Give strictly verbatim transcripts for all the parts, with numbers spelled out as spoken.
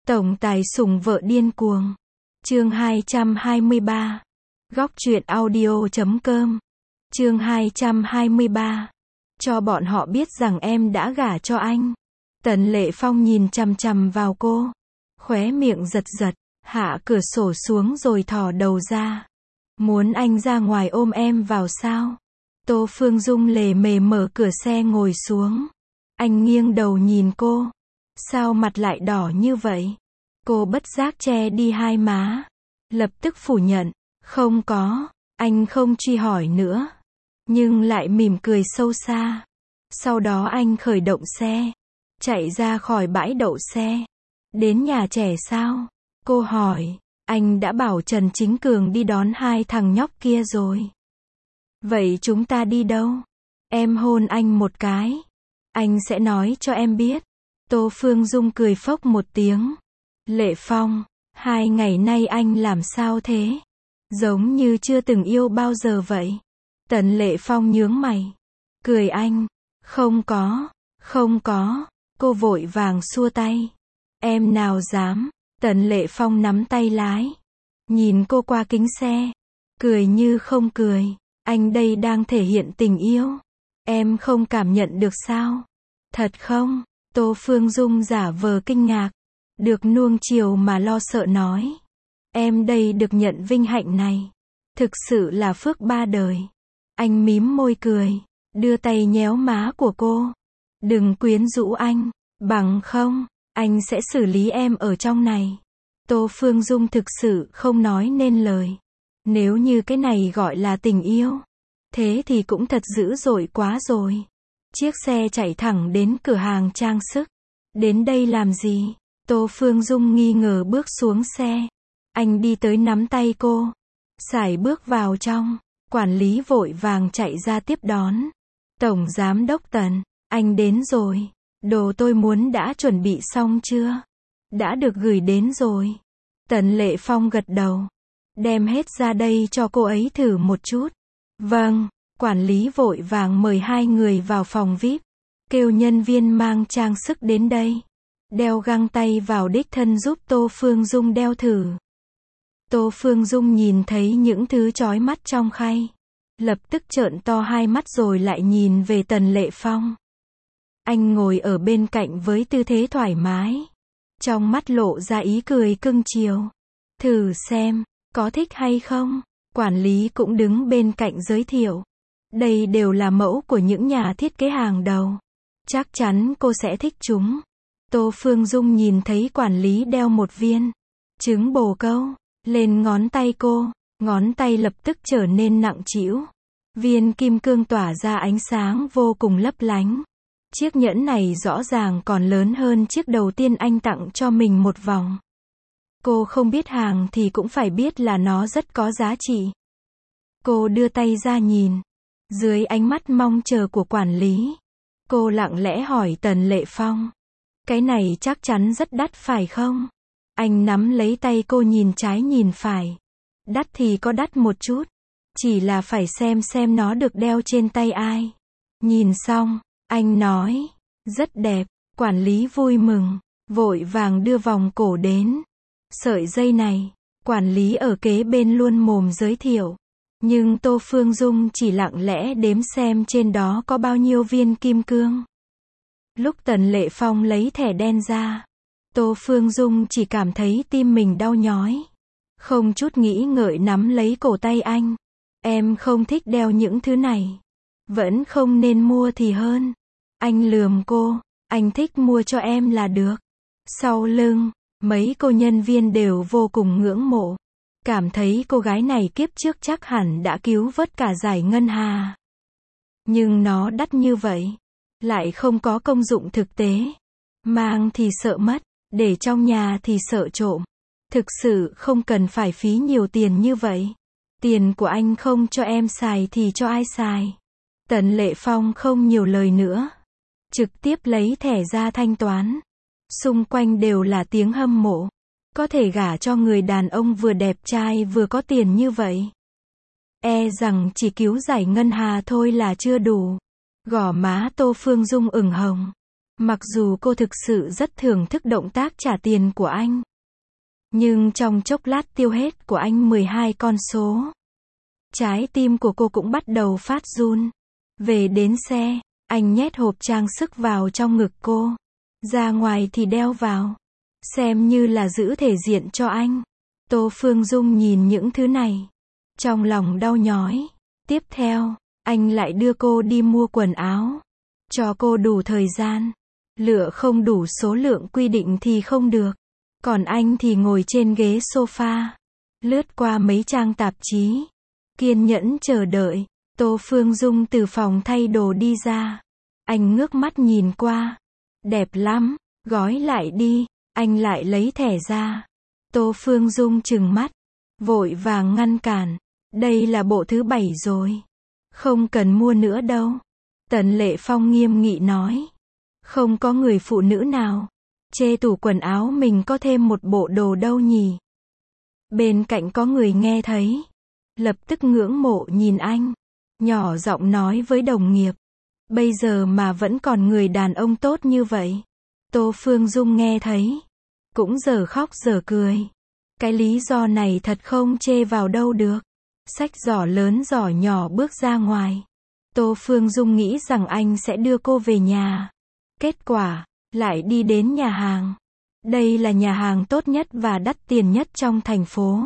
Tổng tài sủng vợ điên cuồng. Chương hai trăm hai mươi ba. Góc truyện audio chấm com. Chương hai trăm hai mươi ba. Cho bọn họ biết rằng em đã gả cho anh. Tần Lệ Phong nhìn chằm chằm vào cô. Khóe miệng giật giật, hạ cửa sổ xuống rồi thò đầu ra. Muốn anh ra ngoài ôm em vào sao? Tô Phương Dung lề mề mở cửa xe ngồi xuống. Anh nghiêng đầu nhìn cô. Sao mặt lại đỏ như vậy? Cô bất giác che đi hai má. Lập tức phủ nhận. Không có. Anh không truy hỏi nữa. Nhưng lại mỉm cười sâu xa. Sau đó anh khởi động xe. Chạy ra khỏi bãi đậu xe. Đến nhà trẻ sao? Cô hỏi. Anh đã bảo Trần Chính Cường đi đón hai thằng nhóc kia rồi. Vậy chúng ta đi đâu? Em hôn anh một cái. Anh sẽ nói cho em biết. Tô Phương Dung cười phốc một tiếng. Lệ Phong, hai ngày nay anh làm sao thế? Giống như chưa từng yêu bao giờ vậy. Tần Lệ Phong nhướng mày. Cười anh. Không có, không có. Cô vội vàng xua tay. Em nào dám. Tần Lệ Phong nắm tay lái. Nhìn cô qua kính xe. Cười như không cười. Anh đây đang thể hiện tình yêu. Em không cảm nhận được sao? Thật không? Tô Phương Dung giả vờ kinh ngạc. Được nuông chiều mà lo sợ nói. Em đây được nhận vinh hạnh này. Thực sự là phước ba đời. Anh mím môi cười. Đưa tay nhéo má của cô. Đừng quyến rũ anh. Bằng không, anh sẽ xử lý em ở trong này. Tô Phương Dung thực sự không nói nên lời. Nếu như cái này gọi là tình yêu. Thế thì cũng thật dữ dội quá rồi. Chiếc xe chạy thẳng đến cửa hàng trang sức. Đến đây làm gì? Tô Phương Dung nghi ngờ bước xuống xe. Anh đi tới nắm tay cô. Sải bước vào trong. Quản lý vội vàng chạy ra tiếp đón. Tổng giám đốc Tần, anh đến rồi. Đồ tôi muốn đã chuẩn bị xong chưa? Đã được gửi đến rồi. Tần Lệ Phong gật đầu. Đem hết ra đây cho cô ấy thử một chút. Vâng. Quản lý vội vàng mời hai người vào phòng vi ai pi. Kêu nhân viên mang trang sức đến đây. Đeo găng tay vào đích thân giúp Tô Phương Dung đeo thử. Tô Phương Dung nhìn thấy những thứ chói mắt trong khay. Lập tức trợn to hai mắt rồi lại nhìn về Tần Lệ Phong. Anh ngồi ở bên cạnh với tư thế thoải mái. Trong mắt lộ ra ý cười cưng chiều. Thử xem, có thích hay không? Quản lý cũng đứng bên cạnh giới thiệu. Đây đều là mẫu của những nhà thiết kế hàng đầu. Chắc chắn cô sẽ thích chúng. Tô Phương Dung nhìn thấy quản lý đeo một viên trứng bồ câu lên ngón tay cô. Ngón tay lập tức trở nên nặng trĩu. Viên kim cương tỏa ra ánh sáng vô cùng lấp lánh. Chiếc nhẫn này rõ ràng còn lớn hơn chiếc đầu tiên anh tặng cho mình một vòng. Cô không biết hàng thì cũng phải biết là nó rất có giá trị. Cô đưa tay ra nhìn. Dưới ánh mắt mong chờ của quản lý, cô lặng lẽ hỏi Tần Lệ Phong. Cái này chắc chắn rất đắt phải không? Anh nắm lấy tay cô nhìn trái nhìn phải. Đắt thì có đắt một chút. Chỉ là phải xem xem nó được đeo trên tay ai. Nhìn xong, anh nói. Rất đẹp. Quản lý vui mừng. Vội vàng đưa vòng cổ đến. Sợi dây này. Quản lý ở kế bên luôn mồm giới thiệu. Nhưng Tô Phương Dung chỉ lặng lẽ đếm xem trên đó có bao nhiêu viên kim cương. Lúc Tần Lệ Phong lấy thẻ đen ra, Tô Phương Dung chỉ cảm thấy tim mình đau nhói. Không chút nghĩ ngợi nắm lấy cổ tay anh. Em không thích đeo những thứ này. Vẫn không nên mua thì hơn. Anh lườm cô. Anh thích mua cho em là được. Sau lưng, mấy cô nhân viên đều vô cùng ngưỡng mộ. Cảm thấy cô gái này kiếp trước chắc hẳn đã cứu vớt cả giải ngân hà. Nhưng nó đắt như vậy. Lại không có công dụng thực tế. Mang thì sợ mất. Để trong nhà thì sợ trộm. Thực sự không cần phải phí nhiều tiền như vậy. Tiền của anh không cho em xài thì cho ai xài? Tần Lệ Phong không nhiều lời nữa. Trực tiếp lấy thẻ ra thanh toán. Xung quanh đều là tiếng hâm mộ. Có thể gả cho người đàn ông vừa đẹp trai vừa có tiền như vậy. E rằng chỉ cứu giải ngân hà thôi là chưa đủ. Gò má Tô Phương Dung ửng hồng. Mặc dù cô thực sự rất thưởng thức động tác trả tiền của anh. Nhưng trong chốc lát tiêu hết của anh mười hai con số. Trái tim của cô cũng bắt đầu phát run. Về đến xe, anh nhét hộp trang sức vào trong ngực cô. Ra ngoài thì đeo vào. Xem như là giữ thể diện cho anh. Tô Phương Dung nhìn những thứ này. Trong lòng đau nhói. Tiếp theo, anh lại đưa cô đi mua quần áo. Cho cô đủ thời gian. Lựa không đủ số lượng quy định thì không được. Còn anh thì ngồi trên ghế sofa. Lướt qua mấy trang tạp chí. Kiên nhẫn chờ đợi. Tô Phương Dung từ phòng thay đồ đi ra. Anh ngước mắt nhìn qua. Đẹp lắm, gói lại đi. Anh lại lấy thẻ ra. Tô Phương Dung trừng mắt. Vội vàng ngăn cản. Đây là bộ thứ bảy rồi. Không cần mua nữa đâu. Tần Lệ Phong nghiêm nghị nói. Không có người phụ nữ nào chê tủ quần áo mình có thêm một bộ đồ đâu nhỉ. Bên cạnh có người nghe thấy. Lập tức ngưỡng mộ nhìn anh. Nhỏ giọng nói với đồng nghiệp. Bây giờ mà vẫn còn người đàn ông tốt như vậy. Tô Phương Dung nghe thấy. Cũng giờ khóc giờ cười. Cái lý do này thật không chê vào đâu được. Xách giỏ lớn giỏ nhỏ bước ra ngoài. Tô Phương Dung nghĩ rằng anh sẽ đưa cô về nhà. Kết quả, lại đi đến nhà hàng. Đây là nhà hàng tốt nhất và đắt tiền nhất trong thành phố.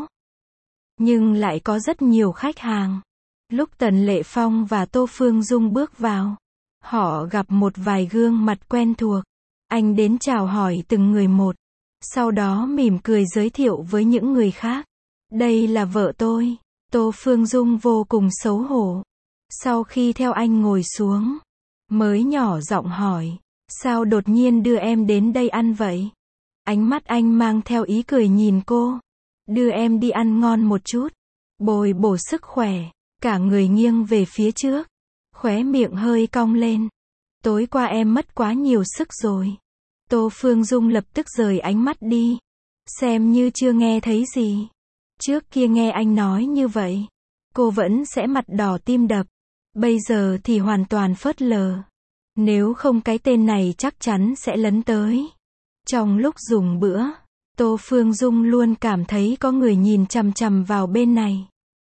Nhưng lại có rất nhiều khách hàng. Lúc Tần Lệ Phong và Tô Phương Dung bước vào, họ gặp một vài gương mặt quen thuộc. Anh đến chào hỏi từng người một. Sau đó mỉm cười giới thiệu với những người khác. Đây là vợ tôi. Tô Phương Dung vô cùng xấu hổ. Sau khi theo anh ngồi xuống, mới nhỏ giọng hỏi. Sao đột nhiên đưa em đến đây ăn vậy? Ánh mắt anh mang theo ý cười nhìn cô. Đưa em đi ăn ngon một chút. Bồi bổ sức khỏe. Cả người nghiêng về phía trước. Khóe miệng hơi cong lên. Tối qua em mất quá nhiều sức rồi. Tô Phương Dung lập tức rời ánh mắt đi. Xem như chưa nghe thấy gì. Trước kia nghe anh nói như vậy, cô vẫn sẽ mặt đỏ tim đập. Bây giờ thì hoàn toàn phớt lờ. Nếu không cái tên này chắc chắn sẽ lấn tới. Trong lúc dùng bữa, Tô Phương Dung luôn cảm thấy có người nhìn chằm chằm vào bên này.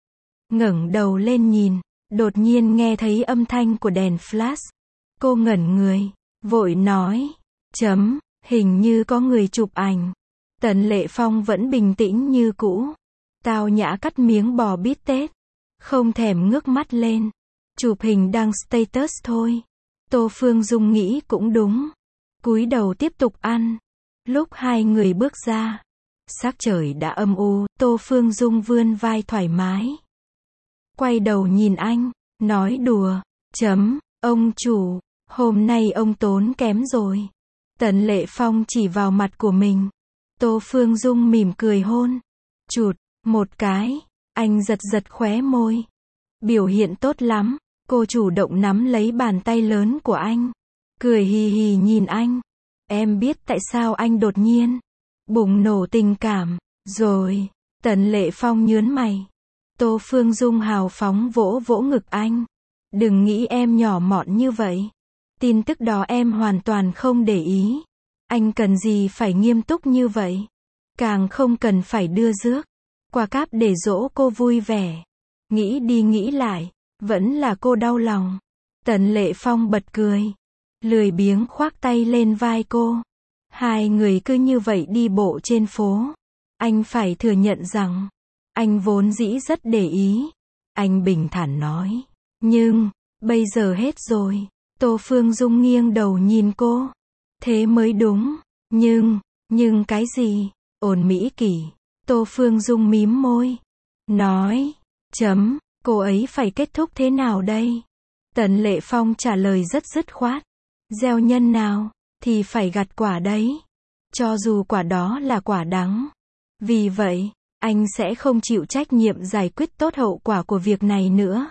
Ngẩng đầu lên nhìn, đột nhiên nghe thấy âm thanh của đèn flash. Cô ngẩn người, vội nói, chấm, hình như có người chụp ảnh. Tần Lệ Phong vẫn bình tĩnh như cũ. Tao nhã cắt miếng bò bít tết. Không thèm ngước mắt lên. Chụp hình đăng status thôi. Tô Phương Dung nghĩ cũng đúng. Cúi đầu tiếp tục ăn. Lúc hai người bước ra, sắc trời đã âm u. Tô Phương Dung vươn vai thoải mái. Quay đầu nhìn anh, nói đùa, chấm, ông chủ, hôm nay ông tốn kém rồi. Tần Lệ Phong chỉ vào mặt của mình. Tô Phương Dung mỉm cười hôn. Chụt, một cái, anh giật giật khóe môi. Biểu hiện tốt lắm. Cô chủ động nắm lấy bàn tay lớn của anh. Cười hì hì nhìn anh. Em biết tại sao anh đột nhiên bùng nổ tình cảm, rồi. Tần Lệ Phong nhướng mày. Tô Phương Dung hào phóng vỗ vỗ ngực anh. Đừng nghĩ em nhỏ mọn như vậy. Tin tức đó em hoàn toàn không để ý. Anh cần gì phải nghiêm túc như vậy. Càng không cần phải đưa rước quà cáp để dỗ cô vui vẻ. Nghĩ đi nghĩ lại, vẫn là cô đau lòng. Tần Lệ Phong bật cười. Lười biếng khoác tay lên vai cô. Hai người cứ như vậy đi bộ trên phố. Anh phải thừa nhận rằng, anh vốn dĩ rất để ý. Anh bình thản nói. Nhưng, bây giờ hết rồi. Tô Phương Dung nghiêng đầu nhìn cô. Thế mới đúng. Nhưng, nhưng cái gì? Ổn mỹ kỷ. Tô Phương Dung mím môi. Nói. Chấm. Cô ấy phải kết thúc thế nào đây? Tần Lệ Phong trả lời rất dứt khoát. Gieo nhân nào, thì phải gặt quả đấy. Cho dù quả đó là quả đắng. Vì vậy, anh sẽ không chịu trách nhiệm giải quyết tốt hậu quả của việc này nữa.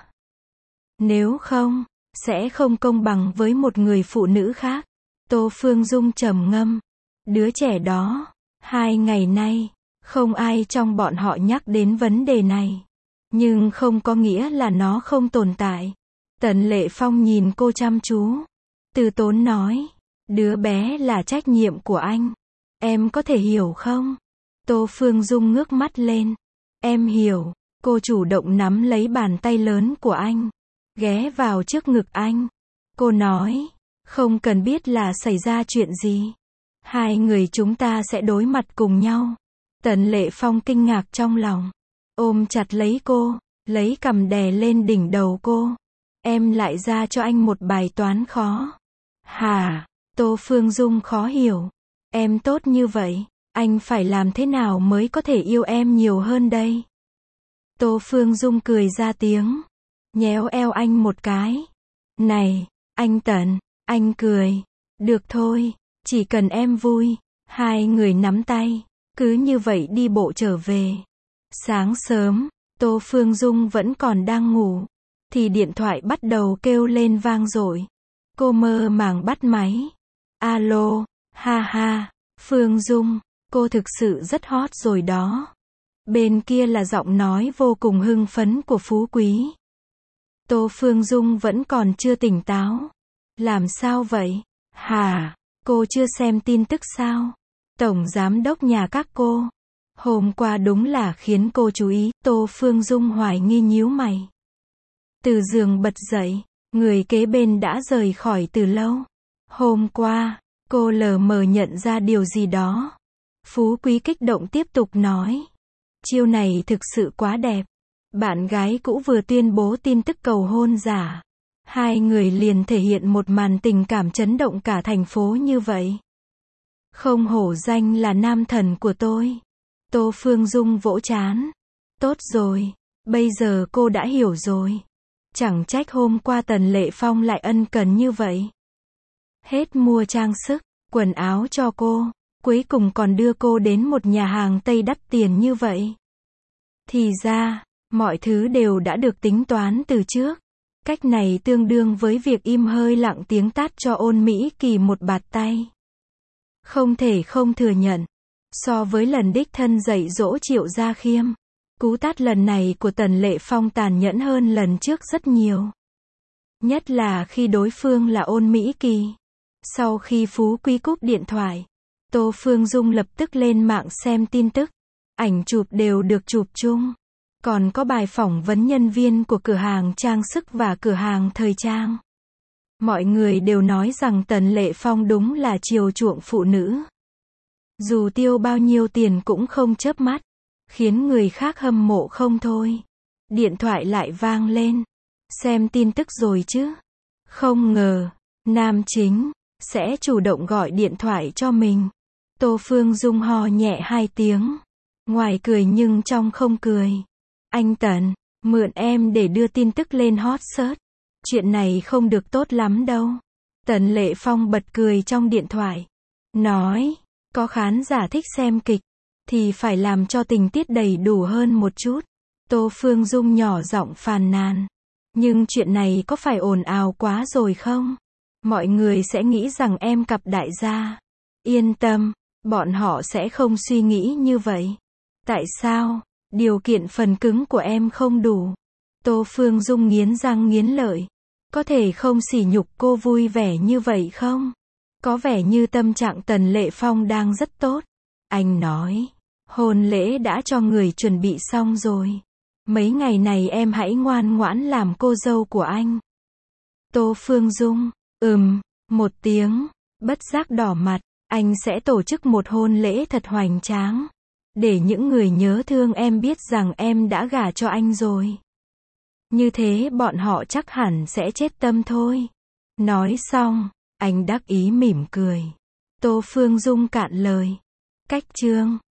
Nếu không, sẽ không công bằng với một người phụ nữ khác. Tô Phương Dung trầm ngâm. Đứa trẻ đó, hai ngày nay, không ai trong bọn họ nhắc đến vấn đề này. Nhưng không có nghĩa là nó không tồn tại. Tần Lệ Phong nhìn cô chăm chú. Từ tốn nói. Đứa bé là trách nhiệm của anh. Em có thể hiểu không? Tô Phương Dung ngước mắt lên. Em hiểu. Cô chủ động nắm lấy bàn tay lớn của anh, ghé vào trước ngực anh. Cô nói, không cần biết là xảy ra chuyện gì. Hai người chúng ta sẽ đối mặt cùng nhau. Tần Lệ Phong kinh ngạc trong lòng, ôm chặt lấy cô, lấy cằm đè lên đỉnh đầu cô. Em lại ra cho anh một bài toán khó. Hả? Tô Phương Dung khó hiểu. Em tốt như vậy, anh phải làm thế nào mới có thể yêu em nhiều hơn đây? Tô Phương Dung cười ra tiếng, nhéo eo anh một cái. Này, anh Tần, anh cười. Được thôi, chỉ cần em vui. Hai người nắm tay, cứ như vậy đi bộ trở về. Sáng sớm, Tô Phương Dung vẫn còn đang ngủ, thì điện thoại bắt đầu kêu lên vang dội. Cô mơ màng bắt máy. Alo, ha ha, Phương Dung, cô thực sự rất hot rồi đó. Bên kia là giọng nói vô cùng hưng phấn của Phú Quý. Tô Phương Dung vẫn còn chưa tỉnh táo. Làm sao vậy? Hả? Cô chưa xem tin tức sao? Tổng giám đốc nhà các cô. Hôm qua đúng là khiến cô chú ý. Tô Phương Dung hoài nghi nhíu mày. Từ giường bật dậy, người kế bên đã rời khỏi từ lâu. Hôm qua, cô lờ mờ nhận ra điều gì đó. Phú Quý kích động tiếp tục nói. Chiêu này thực sự quá đẹp. Bạn gái cũ vừa tuyên bố tin tức cầu hôn giả. Hai người liền thể hiện một màn tình cảm chấn động cả thành phố như vậy. Không hổ danh là nam thần của tôi. Tô Phương Dung vỗ trán. Tốt rồi, bây giờ cô đã hiểu rồi. Chẳng trách hôm qua Tần Lệ Phong lại ân cần như vậy. Hết mua trang sức, quần áo cho cô, cuối cùng còn đưa cô đến một nhà hàng Tây đắt tiền như vậy. Thì ra, mọi thứ đều đã được tính toán từ trước. Cách này tương đương với việc im hơi lặng tiếng tát cho Ôn Mỹ Kỳ một bạt tay. Không thể không thừa nhận, so với lần đích thân dạy dỗ Triệu Gia Khiêm, cú tát lần này của Tần Lệ Phong tàn nhẫn hơn lần trước rất nhiều. Nhất là khi đối phương là Ôn Mỹ Kỳ. Sau khi Phú Quý cúp điện thoại, Tô Phương Dung lập tức lên mạng xem tin tức. Ảnh chụp đều được chụp chung. Còn có bài phỏng vấn nhân viên của cửa hàng trang sức và cửa hàng thời trang. Mọi người đều nói rằng Tần Lệ Phong đúng là chiều chuộng phụ nữ. Dù tiêu bao nhiêu tiền cũng không chớp mắt, khiến người khác hâm mộ không thôi. Điện thoại lại vang lên. Xem tin tức rồi chứ? Không ngờ, nam chính sẽ chủ động gọi điện thoại cho mình. Tô Phương Dung ho nhẹ hai tiếng. Ngoài cười nhưng trong không cười. Anh Tần, mượn em để đưa tin tức lên hot search. Chuyện này không được tốt lắm đâu. Tần Lệ Phong bật cười trong điện thoại. Nói, có khán giả thích xem kịch, thì phải làm cho tình tiết đầy đủ hơn một chút. Tô Phương Dung nhỏ giọng phàn nàn. Nhưng chuyện này có phải ồn ào quá rồi không? Mọi người sẽ nghĩ rằng em cặp đại gia. Yên tâm, bọn họ sẽ không suy nghĩ như vậy. Tại sao? Điều kiện phần cứng của em không đủ. Tô Phương Dung nghiến răng nghiến lợi. Có thể không sỉ nhục cô vui vẻ như vậy không? Có vẻ như tâm trạng Tần Lệ Phong đang rất tốt. Anh nói, hôn lễ đã cho người chuẩn bị xong rồi. Mấy ngày này em hãy ngoan ngoãn làm cô dâu của anh. Tô Phương Dung, ừm, một tiếng, bất giác đỏ mặt. Anh sẽ tổ chức một hôn lễ thật hoành tráng. Để những người nhớ thương em biết rằng em đã gả cho anh rồi. Như thế bọn họ chắc hẳn sẽ chết tâm thôi. Nói xong, anh đắc ý mỉm cười. Tô Phương Dung cạn lời. Cách chương